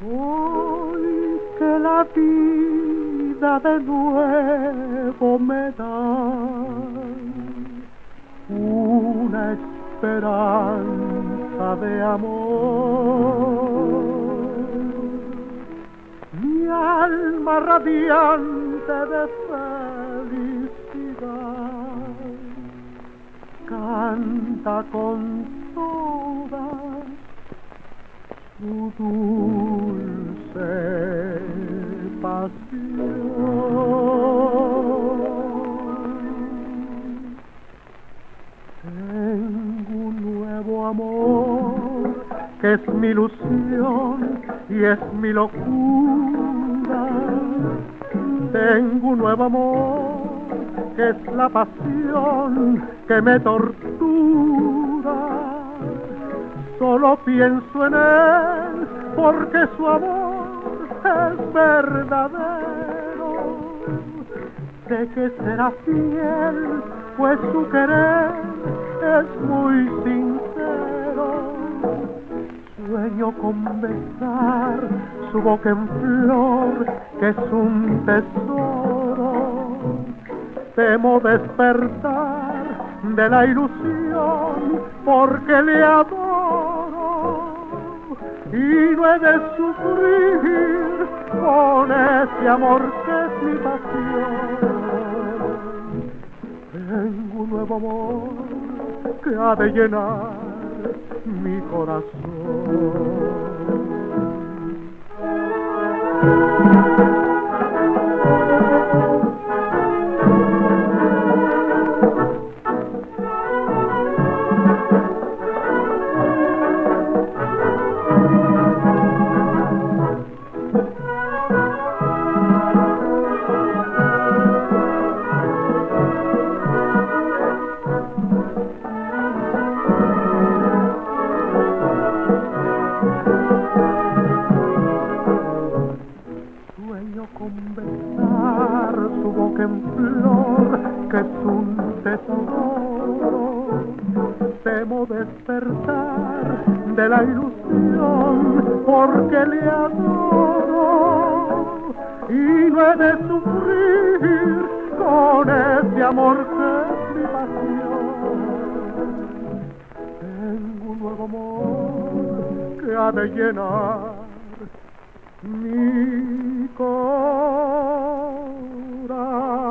Hoy que la vida de nuevo me da una esperanza de amor, mi alma radiante de felicidad canta con todas su dulce pasión. Tengo un nuevo amor que es mi ilusión y es mi locura. Tengo un nuevo amor que es la pasión que me tortura. Solo pienso en él porque su amor es verdadero. Sé que será fiel, pues su querer es muy sincero. Sueño con besar su boca en flor, que es un tesoro. Temo despertar de la ilusión porque le adoro y no he de sufrir con ese amor que es mi pasión. Tengo un nuevo amor que ha de llenar mi corazón. Con besar su boca en flor, que es un tesoro. Temo despertar de la ilusión porque le adoro y no he de sufrir con ese amor que es mi pasión. Tengo un nuevo amor que ha de llenar mi corazón.